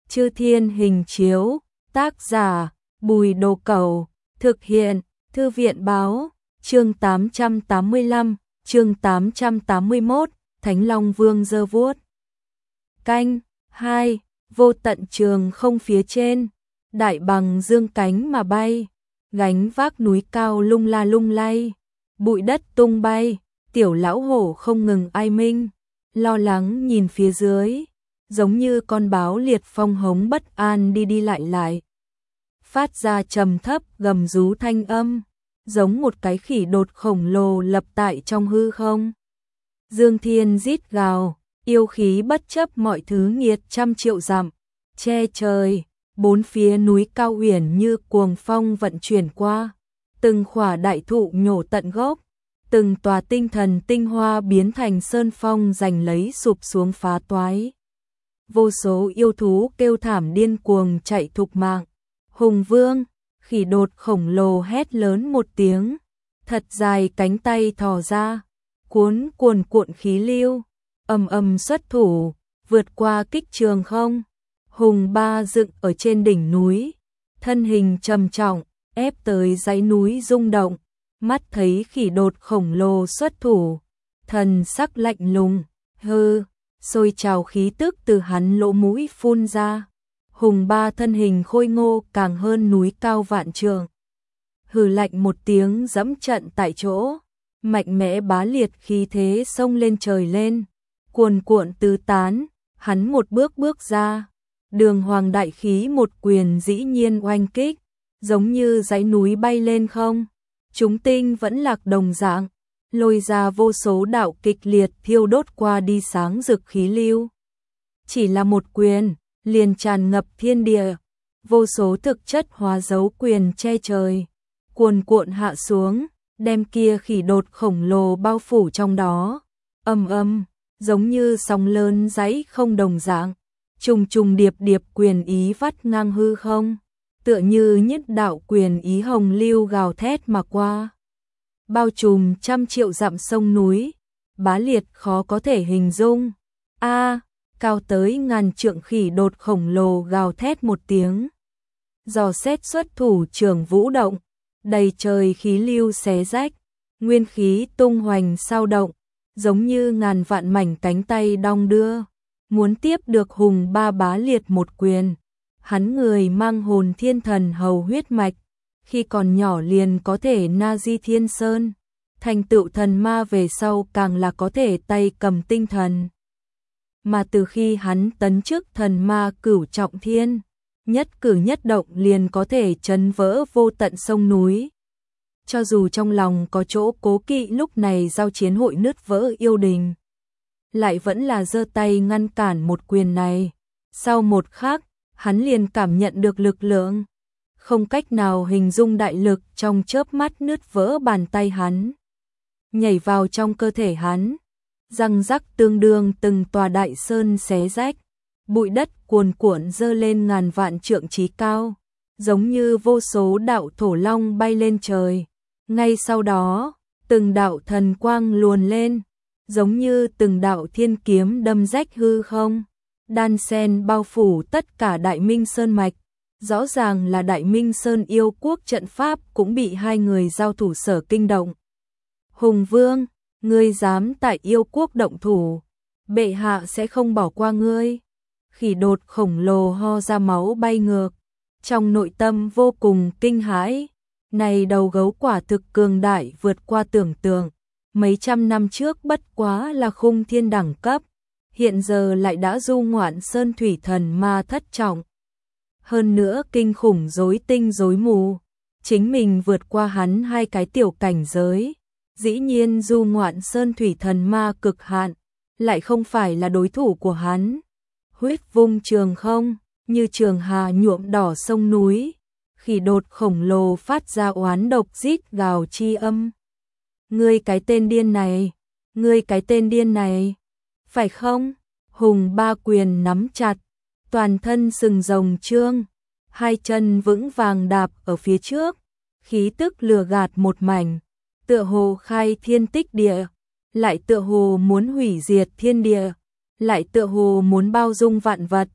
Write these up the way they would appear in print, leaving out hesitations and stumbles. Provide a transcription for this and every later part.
Chư Thiên Hình Chiếu, tác giả Bùi Đồ Cẩu, thực hiện Thư viện Báo, chương 885, chương 881, Thánh Long Vương giơ vuốt. Canh 2, vô tận trường không phía trên, đại bằng dương cánh mà bay, gánh vác núi cao lung la lung lay, bụi đất tung bay, tiểu lão hổ không ngừng ai minh, lo lắng nhìn phía dưới, giống như con báo liệt phong hống bất an đi đi lại lại. Phát ra trầm thấp gầm rú thanh âm, giống một cái khỉ đột khổng lồ lập tại trong hư không. Dương Thiên rít gào, yêu khí bất chấp mọi thứ nghiệt trăm triệu dặm, che trời, bốn phía núi cao uyển như cuồng phong vận chuyển qua, từng khỏa đại thụ nhổ tận gốc, từng tòa tinh thần tinh hoa biến thành sơn phong giành lấy sụp xuống phá toái. Vô số yêu thú kêu thảm điên cuồng chạy thục mạng. Hùng Vương, khỉ đột khổng lồ hét lớn một tiếng, thật dài cánh tay thò ra, cuốn cuồn cuộn khí lưu, ầm ầm xuất thủ, vượt qua kích trường không. Hùng Ba dựng ở trên đỉnh núi, thân hình trầm trọng, ép tới dãy núi rung động, mắt thấy khỉ đột khổng lồ xuất thủ, thần sắc lạnh lùng, sôi trào khí tức từ hắn lỗ mũi phun ra. Hùng Ba thân hình khôi ngô càng hơn núi cao vạn trượng. Hừ lạnh một tiếng dẫm trận tại chỗ, mạnh mẽ bá liệt khí thế xông lên trời lên, cuồn cuộn tứ tán, hắn một bước bước ra, đường hoàng đại khí một quyền dĩ nhiên oanh kích, giống như dãy núi bay lên không, chúng tinh vẫn lạc đồng dạng, lôi ra vô số đạo kịch liệt thiêu đốt qua đi sáng rực khí lưu. Chỉ là một quyền, liền tràn ngập thiên địa, vô số thực chất hóa dấu quyền che trời, cuồn cuộn hạ xuống, đem kia khỉ đột khổng lồ bao phủ trong đó, ầm giống như sóng lớn dãy không đồng dạng, trùng trùng điệp điệp quyền ý vắt ngang hư không, tựa như nhất đạo quyền ý hồng lưu gào thét mà qua, bao trùm trăm triệu dặm sông núi, bá liệt khó có thể hình dung. Cao tới ngàn trượng khỉ đột khổng lồ gào thét một tiếng. Giò xét xuất thủ trường vũ động, đầy trời khí lưu xé rách, nguyên khí tung hoành sao động, giống như ngàn vạn mảnh cánh tay đong đưa, muốn tiếp được Hùng Ba bá liệt một quyền. Hắn người mang hồn thiên thần hầu huyết mạch, khi còn nhỏ liền có thể na di thiên sơn, thành tựu thần ma về sau càng là có thể tay cầm tinh thần. Mà từ khi hắn tấn chức thần ma cửu trọng thiên, nhất cử nhất động liền có thể chấn vỡ vô tận sông núi. Cho dù trong lòng có chỗ cố kỵ lúc này giao chiến hội nứt vỡ yêu đình, lại vẫn là giơ tay ngăn cản một quyền này. Sau một khắc, hắn liền cảm nhận được lực lượng, không cách nào hình dung đại lực trong chớp mắt nứt vỡ bàn tay hắn, nhảy vào trong cơ thể hắn. Răng rắc tương đương từng tòa đại sơn xé rách, bụi đất cuồn cuộn dơ lên ngàn vạn trượng chí cao, giống như vô số đạo thổ long bay lên trời. Ngay sau đó, từng đạo thần quang luồn lên, giống như từng đạo thiên kiếm đâm rách hư không, đan sen bao phủ tất cả Đại Minh Sơn mạch. Rõ ràng là Đại Minh Sơn yêu quốc trận pháp cũng bị hai người giao thủ sở kinh động. Hùng Vương, ngươi dám tại yêu quốc động thủ, bệ hạ sẽ không bỏ qua ngươi. Khỉ đột khổng lồ ho ra máu bay ngược, trong nội tâm vô cùng kinh hãi. Này đầu gấu quả thực cường đại vượt qua tưởng tượng, mấy trăm năm trước bất quá là khung thiên đẳng cấp, hiện giờ lại đã du ngoạn sơn thủy thần ma thất trọng. Hơn nữa kinh khủng rối tinh rối mù, chính mình vượt qua hắn hai cái tiểu cảnh giới. Dĩ nhiên du ngoạn sơn thủy thần ma cực hạn, lại không phải là đối thủ của hắn. Huyết vung trường không, như trường hà nhuộm đỏ sông núi, khỉ đột khổng lồ phát ra oán độc rít gào chi âm. Ngươi cái tên điên này, ngươi cái tên điên này, phải không? Hùng Ba quyền nắm chặt, toàn thân sừng rồng trương, hai chân vững vàng đạp ở phía trước, khí tức lừa gạt một mảnh. Tựa hồ khai thiên tích địa, lại tựa hồ muốn hủy diệt thiên địa, lại tựa hồ muốn bao dung vạn vật,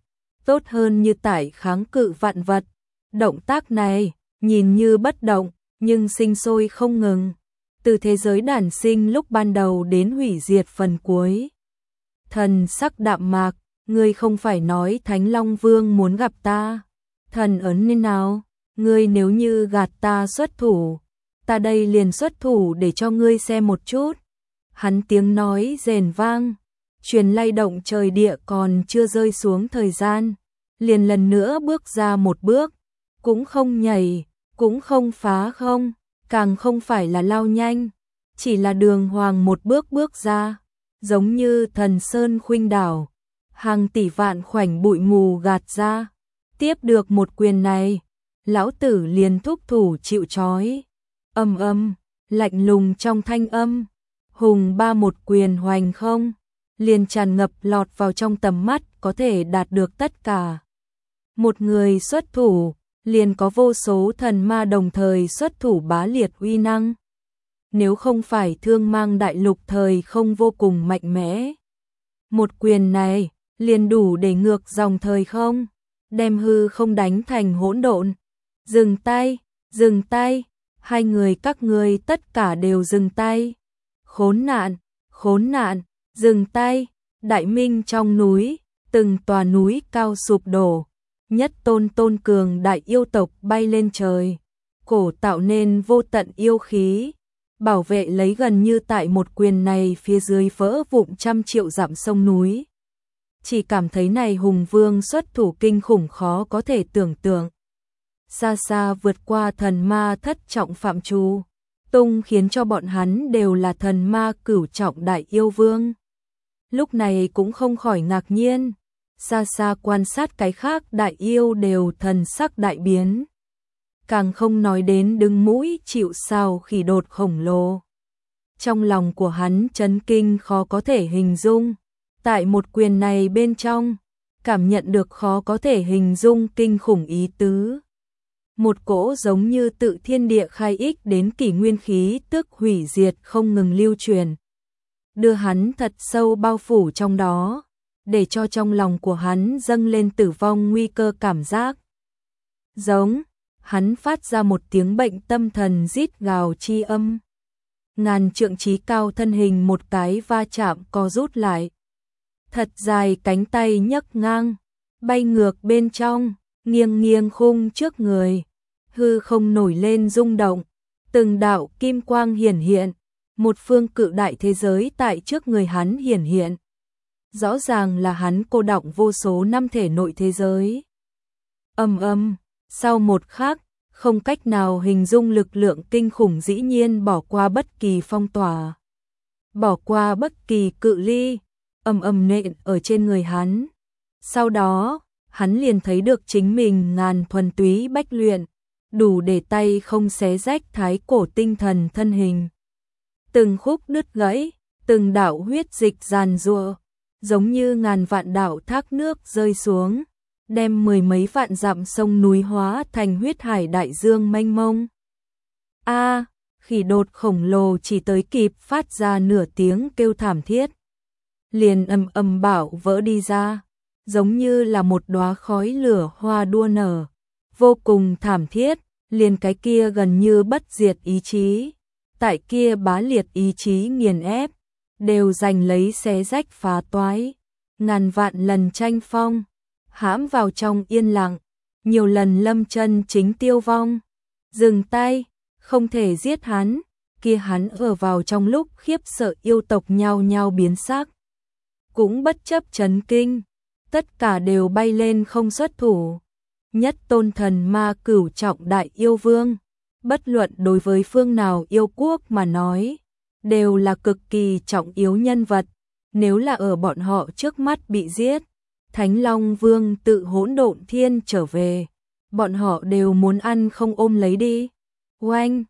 tốt hơn như tải kháng cự vạn vật. Động tác này, nhìn như bất động, nhưng sinh sôi không ngừng. Từ thế giới đản sinh lúc ban đầu đến hủy diệt phần cuối. Thần sắc đạm mạc, ngươi không phải nói Thánh Long Vương muốn gặp ta. Thần ở nơi nào? Ngươi nếu như gạt ta xuất thủ, ta đây liền xuất thủ để cho ngươi xem một chút. Hắn tiếng nói rền vang, truyền lay động trời địa, còn chưa rơi xuống thời gian, liền lần nữa bước ra một bước, cũng không nhảy, cũng không phá không, càng không phải là lao nhanh, chỉ là đường hoàng một bước bước ra, giống như thần sơn khuynh đảo, hàng tỷ vạn khoảnh bụi mù gạt ra. Tiếp được một quyền này, lão tử liền thúc thủ chịu trói. Âm âm, lạnh lùng trong thanh âm, hùng ba một quyền hoành không, liền tràn ngập lọt vào trong tầm mắt, có thể đạt được tất cả. Một người xuất thủ, liền có vô số thần ma đồng thời xuất thủ bá liệt uy năng. Nếu không phải Thương Mang đại lục thời không vô cùng mạnh mẽ, một quyền này liền đủ để ngược dòng thời không, đem hư không đánh thành hỗn độn. Dừng tay, dừng tay, hai người các ngươi tất cả đều dừng tay. Khốn nạn, dừng tay. Đại minh trong núi, từng tòa núi cao sụp đổ, nhất tôn tôn cường đại yêu tộc bay lên trời, cổ tạo nên vô tận yêu khí, bảo vệ lấy gần như tại một quyền này phía dưới vỡ vụn trăm triệu dặm sông núi. Chỉ cảm thấy này hùng vương xuất thủ kinh khủng khó có thể tưởng tượng. Xa xa vượt qua thần ma thất trọng phạm trù, tung khiến cho bọn hắn đều là thần ma cửu trọng đại yêu vương. Lúc này cũng không khỏi ngạc nhiên, xa xa quan sát cái khác đại yêu đều thần sắc đại biến. Càng không nói đến đứng mũi chịu sào khỉ đột khổng lồ. Trong lòng của hắn chấn kinh khó có thể hình dung, tại một quyền này bên trong, cảm nhận được khó có thể hình dung kinh khủng ý tứ. Một cỗ giống như tự thiên địa khai ích đến kỷ nguyên khí tức hủy diệt không ngừng lưu truyền, đưa hắn thật sâu bao phủ trong đó, để cho trong lòng của hắn dâng lên tử vong nguy cơ cảm giác. Giống, hắn phát ra một tiếng bệnh tâm thần rít gào chi âm. Ngàn trượng chí cao thân hình một cái va chạm co rút lại. Thật dài cánh tay nhấc ngang, bay ngược bên trong, nghiêng nghiêng khung trước người. Hư không nổi lên rung động, từng đạo kim quang hiển hiện, một phương cự đại thế giới tại trước người hắn hiển hiện. Rõ ràng là hắn cô đọng vô số năm thể nội thế giới. Sau một khắc, không cách nào hình dung lực lượng kinh khủng dĩ nhiên bỏ qua bất kỳ phong tỏa, bỏ qua bất kỳ cự ly, nện ở trên người hắn. Sau đó, hắn liền thấy được chính mình ngàn thuần túy bách luyện, đủ để tay không xé rách thái cổ tinh thần thân hình. Từng khúc đứt gãy, từng đạo huyết dịch giàn giụa, giống như ngàn vạn đạo thác nước rơi xuống, đem mười mấy vạn dặm sông núi hóa thành huyết hải đại dương mênh mông. Khỉ đột khổng lồ chỉ tới kịp phát ra nửa tiếng kêu thảm thiết, liền bạo vỡ đi ra, giống như là một đóa khói lửa hoa đua nở, vô cùng thảm thiết. Liền cái kia gần như bất diệt ý chí, tại kia bá liệt ý chí nghiền ép, đều giành lấy xé rách phá toái, ngàn vạn lần tranh phong, hãm vào trong yên lặng, nhiều lần lâm chân chính tiêu vong. Dừng tay, không thể giết hắn, kia hắn ở vào trong lúc khiếp sợ yêu tộc nhao nhao biến sắc, cũng bất chấp chấn kinh, tất cả đều bay lên không xuất thủ. Nhất tôn thần ma cửu trọng đại yêu vương, bất luận đối với phương nào yêu quốc mà nói, đều là cực kỳ trọng yếu nhân vật. Nếu là ở bọn họ trước mắt bị giết, Thánh Long Vương tự hỗn độn thiên trở về, bọn họ đều muốn ăn không ôm lấy đi. Oanh,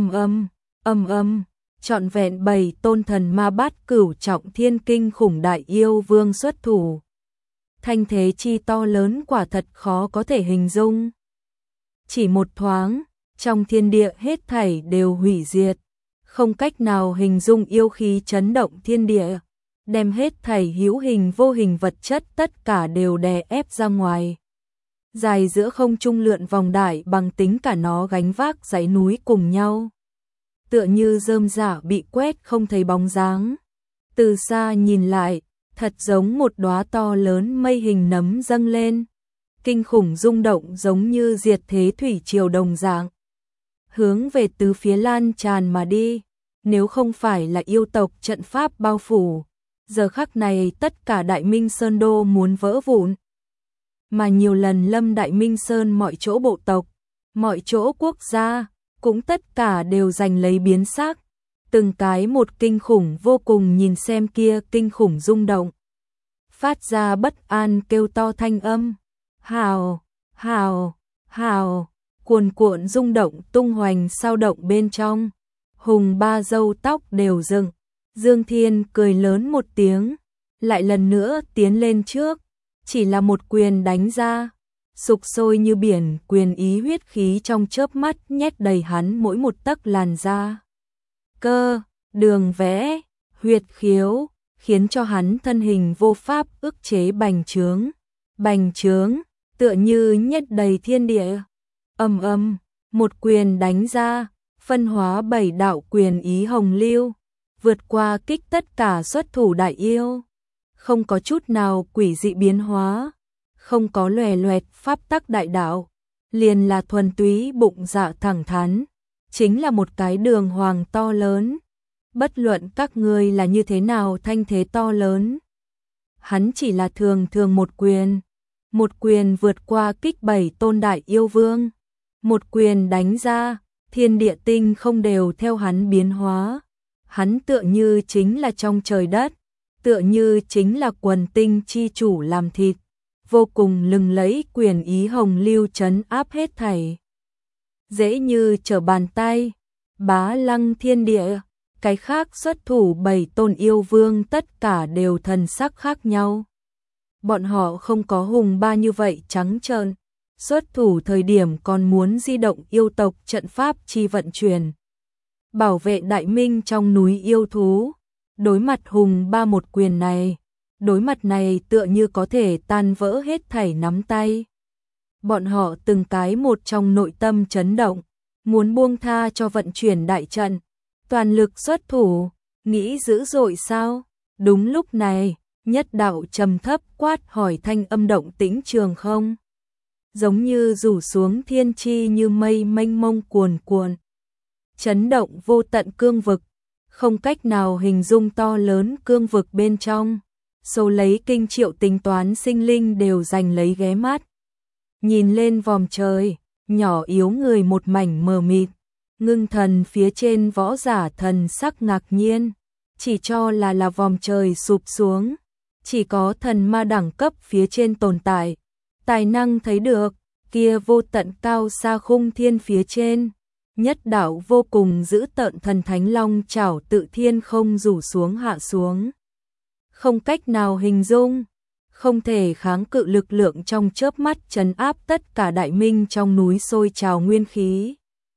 trọn vẹn 7 tôn thần ma bát cửu trọng thiên kinh khủng đại yêu vương xuất thủ. Thanh thế chi to lớn quả thật khó có thể hình dung. Chỉ một thoáng, trong thiên địa hết thảy đều hủy diệt, không cách nào hình dung yêu khí chấn động thiên địa, đem hết thảy hữu hình vô hình vật chất tất cả đều đè ép ra ngoài. Dài giữa không trung lượn vòng đại bằng tính cả nó gánh vác dãy núi cùng nhau. Tựa như rơm rả bị quét không thấy bóng dáng. Từ xa nhìn lại, thật giống một đóa to lớn mây hình nấm dâng lên. Kinh khủng rung động giống như diệt thế thủy triều đồng dạng. Hướng về tứ phía lan tràn mà đi. Nếu không phải là yêu tộc trận pháp bao phủ, giờ khắc này tất cả Đại Minh Sơn Đô muốn vỡ vụn. Mà nhiều lần lâm Đại Minh Sơn mọi chỗ bộ tộc, mọi chỗ quốc gia, cũng tất cả đều giành lấy biến sắc. Từng cái một kinh khủng vô cùng, nhìn xem kia kinh khủng rung động. Phát ra bất an kêu to thanh âm. Hào, hào, hào, cuồn cuộn rung động tung hoành sao động bên trong. Hùng Ba râu tóc đều dựng. Dương Thiên cười lớn một tiếng, lại lần nữa tiến lên trước, chỉ là một quyền đánh ra, sục sôi như biển, quyền ý huyết khí trong chớp mắt nhét đầy hắn mỗi một tấc làn da. Cơ, đường vẽ, huyệt khiếu, khiến cho hắn thân hình vô pháp ức chế bành trướng, tựa như nhét đầy thiên địa. Ầm ầm, một quyền đánh ra, phân hóa 7 đạo quyền ý hồng lưu, vượt qua kích tất cả xuất thủ đại yêu. Không có chút nào quỷ dị biến hóa, không có lòe loẹt pháp tắc đại đạo, liền là thuần túy bụng dạ thẳng thắn, chính là một cái đường hoàng to lớn. Bất luận các ngươi là như thế nào thanh thế to lớn, hắn chỉ là thường một quyền vượt qua kích 7 tôn đại yêu vương, một quyền đánh ra, thiên địa tinh không đều theo hắn biến hóa. Hắn tựa như chính là trong trời đất, tựa như chính là quần tinh chi chủ làm thịt, vô cùng lừng lẫy quyền ý hồng lưu trấn áp hết thảy. Dễ như trở bàn tay, bá lăng thiên địa, cái khác xuất thủ 7 tôn yêu vương tất cả đều thần sắc khác nhau. Bọn họ không có Hùng Ba như vậy trắng trợn, xuất thủ thời điểm còn muốn di động yêu tộc trận pháp chi vận chuyển. Bảo vệ Đại Minh trong núi yêu thú, đối mặt Hùng Ba một quyền này, đối mặt này tựa như có thể tan vỡ hết thảy nắm tay. Bọn họ từng cái một trong nội tâm chấn động, muốn buông tha cho vận chuyển đại trận, toàn lực xuất thủ, nghĩ dữ dội sao? Đúng lúc này, nhất đạo trầm thấp quát hỏi thanh âm động tĩnh trường không. Giống như rủ xuống thiên chi như mây mênh mông cuồn cuộn. Chấn động vô tận cương vực, không cách nào hình dung to lớn cương vực bên trong. Số lấy kinh triệu tính toán sinh linh đều giành lấy ghé mắt. Nhìn lên vòm trời, nhỏ yếu người một mảnh mờ mịt. Ngưng thần phía trên võ giả thần sắc ngạc nhiên, chỉ cho là vòm trời sụp xuống. Chỉ có thần ma đẳng cấp phía trên tồn tại, tài năng thấy được, kia vô tận cao xa khung thiên phía trên. Nhất đạo vô cùng dữ tợn thần thánh long chảo tự thiên không rủ xuống hạ xuống. Không cách nào hình dung, không thể kháng cự lực lượng trong chớp mắt trấn áp tất cả Đại Minh trong núi sôi trào nguyên khí.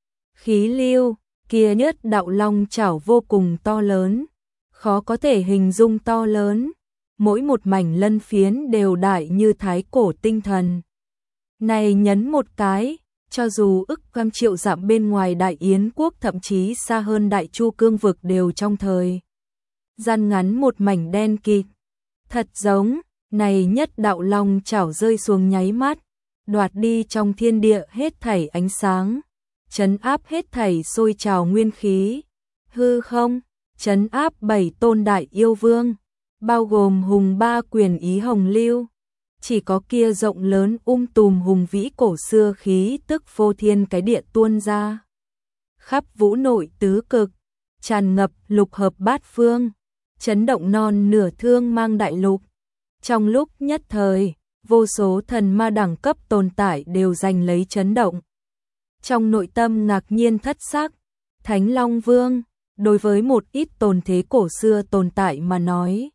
Khí lưu, kia nhất đạo long chảo vô cùng to lớn, khó có thể hình dung to lớn, mỗi một mảnh lân phiến đều đại như thái cổ tinh thần. Này nhấn một cái, cho dù ức trăm triệu dặm bên ngoài Đại Yến quốc thậm chí xa hơn Đại Chu cương vực đều trong thời gian ngắn một mảnh đen kịt. Thật giống, này nhất đạo long chảo rơi xuống nháy mắt, đoạt đi trong thiên địa hết thảy ánh sáng, trấn áp hết thảy sôi trào nguyên khí. Hư không, trấn áp 7 tôn đại yêu vương, bao gồm Hùng Ba quyền ý hồng lưu. Chỉ có kia rộng lớn tùm hùng vĩ cổ xưa khí tức vô thiên cái địa tuôn ra. Khắp vũ nội tứ cực, tràn ngập lục hợp bát phương, chấn động non nửa thương mang đại lục. Trong lúc nhất thời, vô số thần ma đẳng cấp tồn tại đều giành lấy chấn động. Trong nội tâm ngạc nhiên thất sắc, Thánh Long Vương, đối với một ít tồn thế cổ xưa tồn tại mà nói,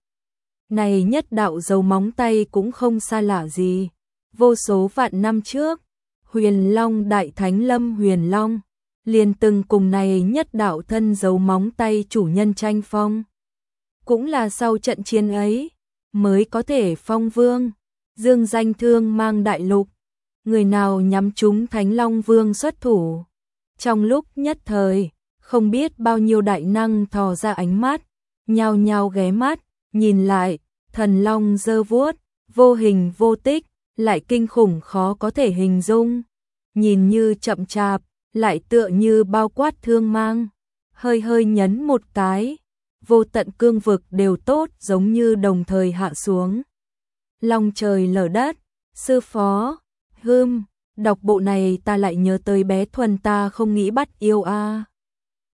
này nhất đạo dấu móng tay cũng không xa lạ gì. Vô số vạn năm trước, Huyền Long Đại Thánh Lâm Huyền Long liền từng cùng này nhất đạo thân dấu móng tay chủ nhân tranh phong. cũng là sau trận chiến ấy mới có thể phong vương, dương danh thương mang đại lục. Người nào nhắm trúng Thánh Long Vương xuất thủ. Trong lúc nhất thời, không biết bao nhiêu đại năng thò ra ánh mắt, nhao nhao ghé mắt, nhìn lại, thần long giơ vuốt, vô hình vô tích, lại kinh khủng khó có thể hình dung. Nhìn như chậm chạp, lại tựa như bao quát thương mang. Hơi hơi nhấn một cái, vô tận cương vực đều tốt giống như đồng thời hạ xuống. Long trời lở đất, sư phó, đọc bộ này ta lại nhớ tới bé Thuần ta không nghĩ bắt yêu a.